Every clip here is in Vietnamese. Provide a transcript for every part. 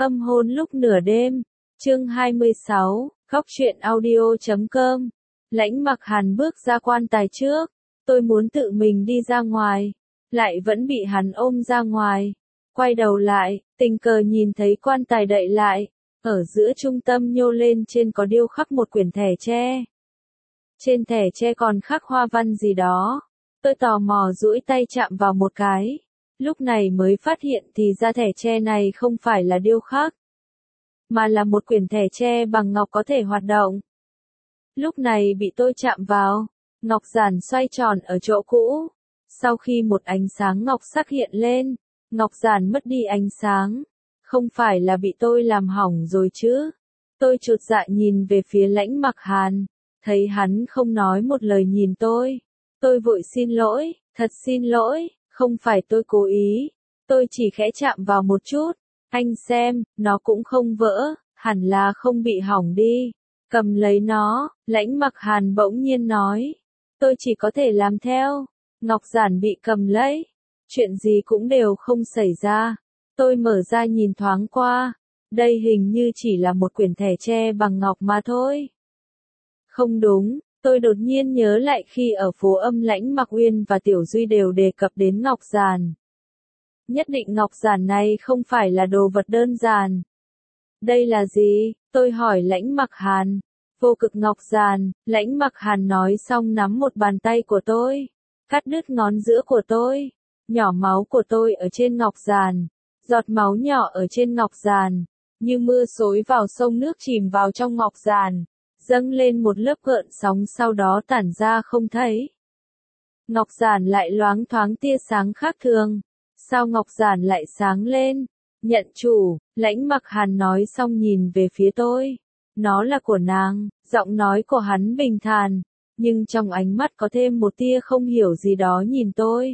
Âm hôn lúc nửa đêm, chương 26, khóc chuyện audio.com. Lãnh Mặc Hàn bước ra quan tài trước, tôi muốn tự mình đi ra ngoài, lại vẫn bị hắn ôm ra ngoài. Quay đầu lại, tình cờ nhìn thấy quan tài đậy lại, ở giữa trung tâm nhô lên trên có điêu khắc một quyển thẻ tre. Trên thẻ tre còn khắc hoa văn gì đó. Tôi tò mò duỗi tay chạm vào một cái. Lúc này mới phát hiện thì ra thẻ tre này không phải là điêu khắc, mà là một quyển thẻ tre bằng ngọc có thể hoạt động. Lúc này bị tôi chạm vào, ngọc giản xoay tròn ở chỗ cũ. Sau khi một ánh sáng ngọc sắc hiện lên, ngọc giản mất đi ánh sáng. Không phải là bị tôi làm hỏng rồi chứ? Tôi chột dạ nhìn về phía Lãnh Mặc Hàn, thấy hắn không nói một lời nhìn tôi. Tôi vội xin lỗi, thật xin lỗi. Không phải tôi cố ý, tôi chỉ khẽ chạm vào một chút. Anh xem, nó cũng không vỡ, hẳn là không bị hỏng đi. Cầm lấy nó, Lãnh Mặc Hàn bỗng nhiên nói. Tôi chỉ có thể làm theo. Ngọc giản bị cầm lấy. Chuyện gì cũng đều không xảy ra. Tôi mở ra nhìn thoáng qua. Đây hình như chỉ là một quyển thẻ tre bằng ngọc mà thôi. Không đúng. Tôi đột nhiên nhớ lại khi ở phố Âm Lãnh Mặc Uyên và Tiểu Duy đều đề cập đến ngọc giản. Nhất định ngọc giản này không phải là đồ vật đơn giản. Đây là gì? Tôi hỏi Lãnh Mặc Hàn. Vô cực ngọc giản. Lãnh Mặc Hàn nói xong nắm một bàn tay của tôi, cắt đứt ngón giữa của tôi. Nhỏ máu của tôi ở trên ngọc giản. Giọt máu nhỏ ở trên ngọc giản, như mưa xối vào sông nước chìm vào trong ngọc giản, dâng lên một lớp gợn sóng sau đó tản ra không thấy. Ngọc giản lại loáng thoáng tia sáng khác thường. Sao ngọc giản lại sáng lên? Nhận chủ, Lãnh Mặc Hàn nói xong nhìn về phía tôi. Nó là của nàng. Giọng nói của hắn bình thản, nhưng trong ánh mắt có thêm một tia không hiểu gì đó nhìn tôi.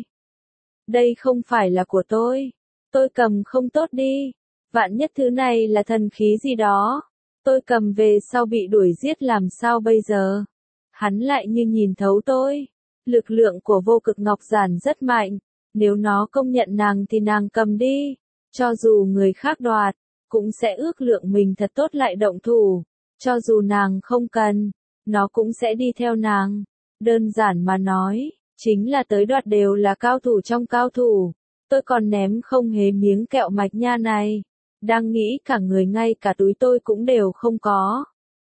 Đây không phải là của tôi. Tôi cầm không tốt đi. Vạn nhất thứ này là thần khí gì đó. Tôi cầm về sau bị đuổi giết làm sao bây giờ? Hắn lại như nhìn thấu tôi. Lực lượng của vô cực ngọc giản rất mạnh. Nếu nó công nhận nàng thì nàng cầm đi. Cho dù người khác đoạt, cũng sẽ ước lượng mình thật tốt lại động thủ. Cho dù nàng không cần, nó cũng sẽ đi theo nàng. Đơn giản mà nói, chính là tới đoạt đều là cao thủ trong cao thủ. Tôi còn ném không hề miếng kẹo mạch nha này. Đang nghĩ cả người ngay cả túi tôi cũng đều không có.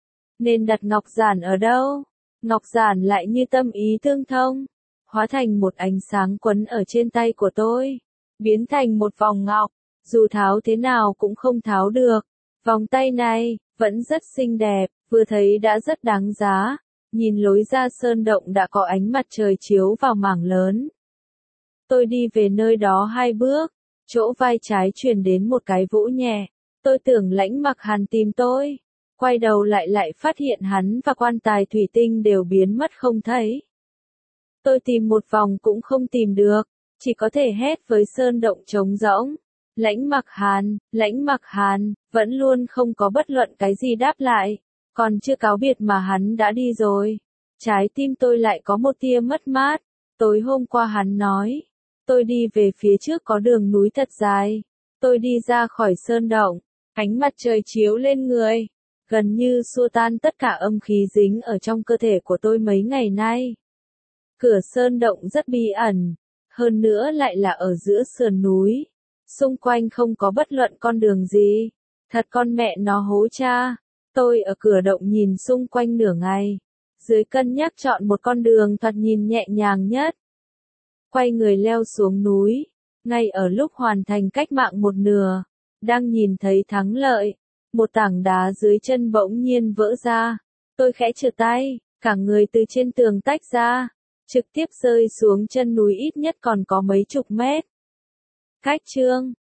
Nên đặt ngọc giản ở đâu? Ngọc giản lại như tâm ý tương thông, hóa thành một ánh sáng quấn ở trên tay của tôi, biến thành một vòng ngọc, dù tháo thế nào cũng không tháo được. Vòng tay này, vẫn rất xinh đẹp, vừa thấy đã rất đáng giá. Nhìn lối ra sơn động đã có ánh mặt trời chiếu vào mảng lớn. Tôi đi về nơi đó 2 bước, chỗ vai trái truyền đến một cái vỗ nhẹ. Tôi tưởng Lãnh Mặc Hàn tìm tôi. Quay đầu lại phát hiện hắn và quan tài thủy tinh đều biến mất không thấy. Tôi tìm một vòng cũng không tìm được, chỉ có thể hét với sơn động trống rỗng. Lãnh Mặc Hàn, vẫn luôn không có bất luận cái gì đáp lại. Còn chưa cáo biệt mà hắn đã đi rồi. Trái tim tôi lại có một tia mất mát. Tối hôm qua hắn nói. Tôi đi về phía trước có đường núi thật dài. Tôi đi ra khỏi sơn động. Ánh mặt trời chiếu lên người. Gần như xua tan tất cả âm khí dính ở trong cơ thể của tôi mấy ngày nay. Cửa sơn động rất bí ẩn. Hơn nữa lại là ở giữa sườn núi. Xung quanh không có bất luận con đường gì. Thật con mẹ nó hố cha. Tôi ở cửa động nhìn xung quanh nửa ngày. Dưới cân nhắc chọn một con đường thoạt nhìn nhẹ nhàng nhất. Quay người leo xuống núi. Ngay ở lúc hoàn thành cách mạng một nửa. Đang nhìn thấy thắng lợi. Một tảng đá dưới chân bỗng nhiên vỡ ra. Tôi khẽ trượt tay. Cả người từ trên tường tách ra. Trực tiếp rơi xuống chân núi ít nhất còn có mấy chục mét. Cách chương